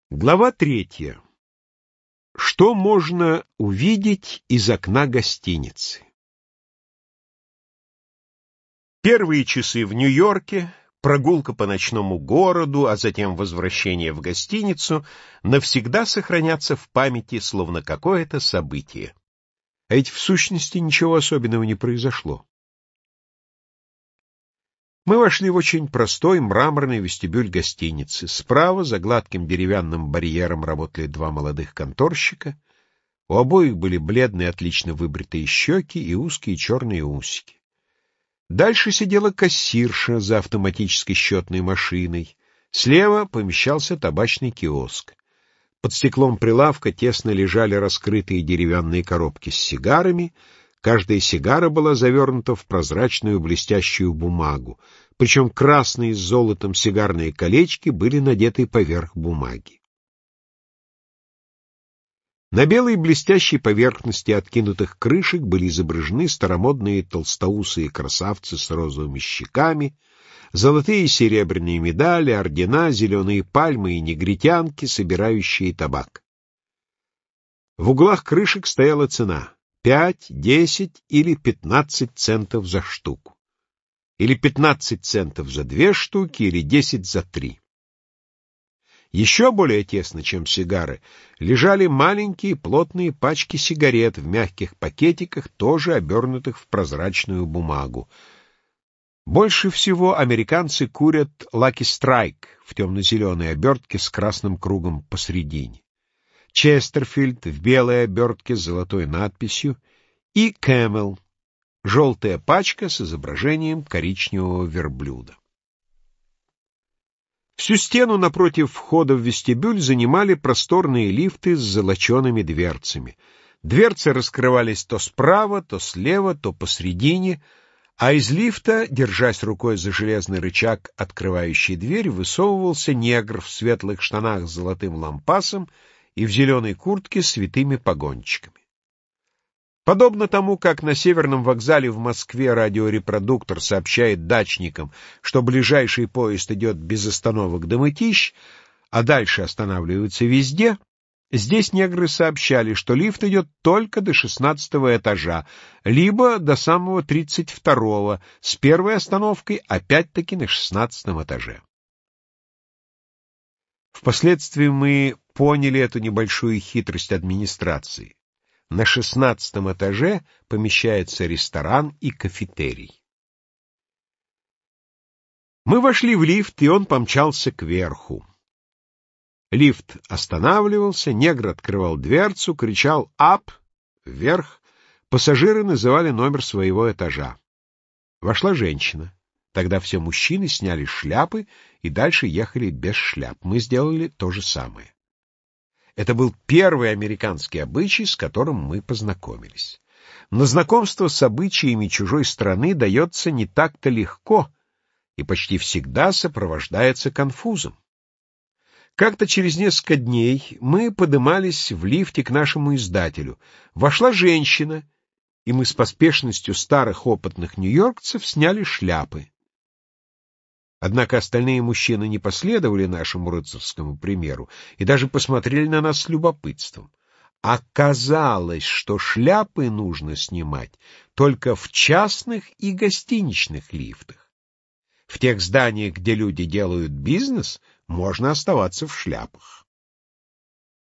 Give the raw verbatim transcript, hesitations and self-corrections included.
Глава третья. Что можно увидеть из окна гостиницы? Первые часы в Нью-Йорке, прогулка по ночному городу, а затем возвращение в гостиницу навсегда сохранятся в памяти, словно какое-то событие. А ведь в сущности ничего особенного не произошло. Мы вошли в очень простой мраморный вестибюль гостиницы. Справа, за гладким деревянным барьером, работали два молодых конторщика. У обоих были бледные, отлично выбритые щеки и узкие черные усики. Дальше сидела кассирша за автоматической счетной машиной. Слева помещался табачный киоск. Под стеклом прилавка тесно лежали раскрытые деревянные коробки с сигарами. Каждая сигара была завернута в прозрачную блестящую бумагу, причем красные с золотом сигарные колечки были надеты поверх бумаги. На белой блестящей поверхности откинутых крышек были изображены старомодные толстоусые красавцы с розовыми щеками, золотые и серебряные медали, ордена, зеленые пальмы и негритянки, собирающие табак. В углах крышек стояла цена — пять, десять или пятнадцать центов за штуку. Или пятнадцать центов за две штуки, или десять за три. Еще более тесно, чем сигары, лежали маленькие плотные пачки сигарет в мягких пакетиках, тоже обернутых в прозрачную бумагу. Больше всего американцы курят Lucky Strike в темно-зеленой обертке с красным кругом посредине, Честерфильд в белой обертке с золотой надписью и Camel, желтая пачка с изображением коричневого верблюда. Всю стену напротив входа в вестибюль занимали просторные лифты с золочеными дверцами. Дверцы раскрывались то справа, то слева, то посредине, а из лифта, держась рукой за железный рычаг, открывающий дверь, высовывался негр в светлых штанах с золотым лампасом и в зеленой куртке с витыми погончиками. Подобно тому, как на Северном вокзале в Москве радиорепродуктор сообщает дачникам, что ближайший поезд идет без остановок до Мытищ, а дальше останавливается везде, здесь негры сообщали, что лифт идет только до шестнадцатого этажа, либо до самого тридцать второго, с первой остановкой опять-таки на шестнадцатом этаже. Впоследствии мы поняли эту небольшую хитрость администрации. На шестнадцатом этаже помещается ресторан и кафетерий. Мы вошли в лифт, и он помчался кверху. Лифт останавливался, негр открывал дверцу, кричал «ап» — вверх. Пассажиры называли номер своего этажа. Вошла женщина. Тогда все мужчины сняли шляпы и дальше ехали без шляп. Мы сделали то же самое. Это был первый американский обычай, с которым мы познакомились. Но знакомство с обычаями чужой страны дается не так-то легко и почти всегда сопровождается конфузом. Как-то через несколько дней мы подымались в лифте к нашему издателю. Вошла женщина, и мы с поспешностью старых опытных нью-йоркцев сняли шляпы. Однако остальные мужчины не последовали нашему рыцарскому примеру и даже посмотрели на нас с любопытством. Оказалось, что шляпы нужно снимать только в частных и гостиничных лифтах. В тех зданиях, где люди делают бизнес, можно оставаться в шляпах.